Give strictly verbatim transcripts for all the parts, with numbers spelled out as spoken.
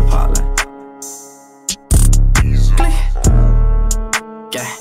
pop like yeah.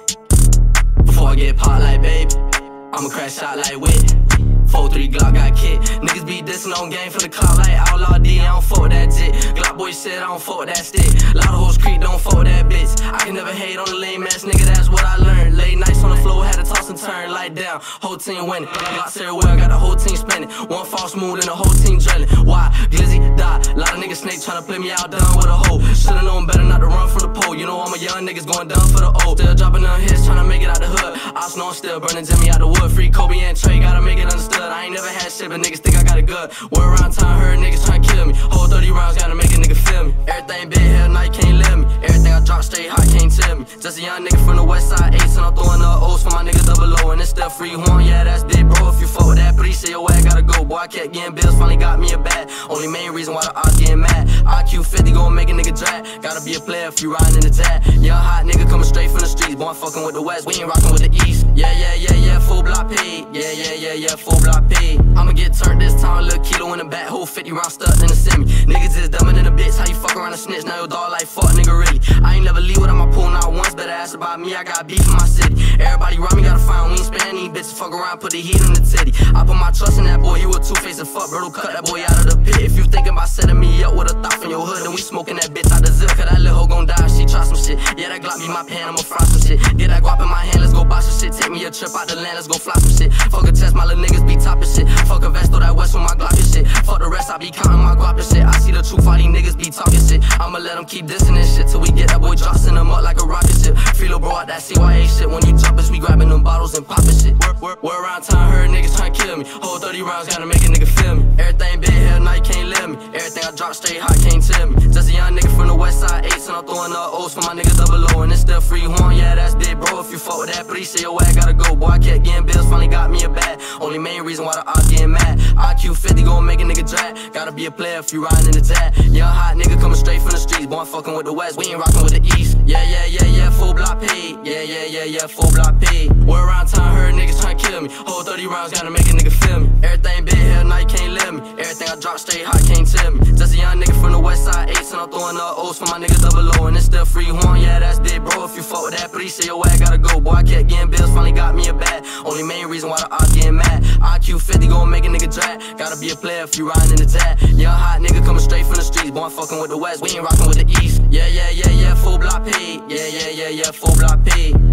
Before I get pop like baby, I'ma crash out like wit. four three Glock got kicked. Niggas be dissing on game for the clout like Outlaw D. I don't fuck with that jit. Glock boy said I don't fuck with that stick. Lot of hoes creep, don't fuck with that bitch. I can never hate on the lame ass nigga, that's what I learned. Late nights on the floor, had to toss and turn, light down. Whole team winning. Glocks everywhere, got the whole team spinning. One false move and the whole team drilling. Why? Glizzy die. Lot of niggas snake tryna play me out done with a hoe. Shoulda known better not to run from the pole. You know I'm a young niggas going down for the O. Still dropping them hits, tryna make it out the hood. I know I'm still burning Jimmy out the wood. Free Kobe and Trey, gotta make it understood. I ain't never had shit, but niggas think I got it good. Word around town, heard niggas tryna kill me. Whole thirty rounds, gotta make a nigga feel me. Everything big, hell night, can't live me. Everything I drop straight hot, can't tell me. Just a young nigga from the west side, eights, and I'm throwing up O's for my niggas double O. And it's still free horn, yeah, that's big, bro. If you fuck with that, please say your ass gotta go. Boy, I kept getting bills, finally got me a bag. Only main reason why the odds getting mad. I Q fifty gon' make a nigga drag. Gotta be a player if you riding in the tag. Young hot nigga coming straight from the streets. Boy, I'm fucking with the west, we ain't rocking with the east. Yeah, yeah, yeah, yeah, full block paid. Yeah, yeah, yeah, yeah, full block paid. I'ma get turned this time, a little kilo in the back, whole fifty round stuck in the semi. Niggas is dumber than a bitch, how you fuck around a snitch? Now your dog like fuck, nigga, really. I ain't never leave without my pool, not once. Better ask about me, I got beef in my city. Everybody around me gotta find, we ain't spanning these bitches. Fuck around, put the heat in the titty. I put my trust in that boy, you a two-faced and fuck, bro, don't cut that boy out of the pit. If you thinking about setting me up with a thought from your hood, then we smoking that bitch out the zip. Cause that little hoe gon' die if she try some shit. Yeah, that Glock be my pan, I'ma fry some shit. Get that guap in my hand, let's go buy some shit. Take me a trip out the land, let's go fly some shit. Fuck a test, my little niggas be topping shit. Fuck a vest, throw that west with my Glock and shit. Fuck the rest, I be counting my guap and shit. I see the truth, all these niggas be talking shit. I'ma let them keep dissing this shit till we get that boy dropping them up like a rocket ship. Feel a bro out that C Y A shit. When you drop us, we grabbing them bottles and popping shit. We're, we're, we're around town, heard niggas tryna kill me. Whole thirty rounds, gotta make a nigga feel me. Everything big, hell night, can't live me. Everything I drop straight hot, can't tell me. Just a young nigga from the west side, eights, and I'm throwing up O's for my niggas double O. And it's still free horn, yeah, that's big, bro. If you fuck with that, please say your ass gotta go. Boy, I kept getting bills, finally got me a bag. Only main reason why the odds getting mad. I Q fifty gon' make a nigga drag. Gotta be a player if you riding in the tag. Young hot nigga coming straight from the streets. Boy, I'm fucking with the west, we ain't rocking with the east. Yeah, yeah, yeah, yeah, full block paid. Yeah, yeah, yeah, yeah, full block paid. Word around town, heard niggas tryna kill me. Whole thirty rounds, gotta make a nigga feel me. Everything big, hell night, can't live me. Everything I drop straight hot, can't tell me. Just a young nigga from the west side, eights, and I'm throwing up O's for my niggas double O. And it's still free horn, yeah, that's big, bro. If you fuck with that, please say your ass gotta go. Boy, I kept getting bills, finally got me a bag. Only main reason why the odds getting mad. I Q fifty gon' make a nigga drag. Gotta be a player if you riding in the tag. Young hot nigga coming straight from the streets. Boy, I'm fucking with the west, we ain't rocking with the east. Yeah, yeah, yeah, yeah, full block paid. Yeah, yeah, yeah, yeah, full block paid.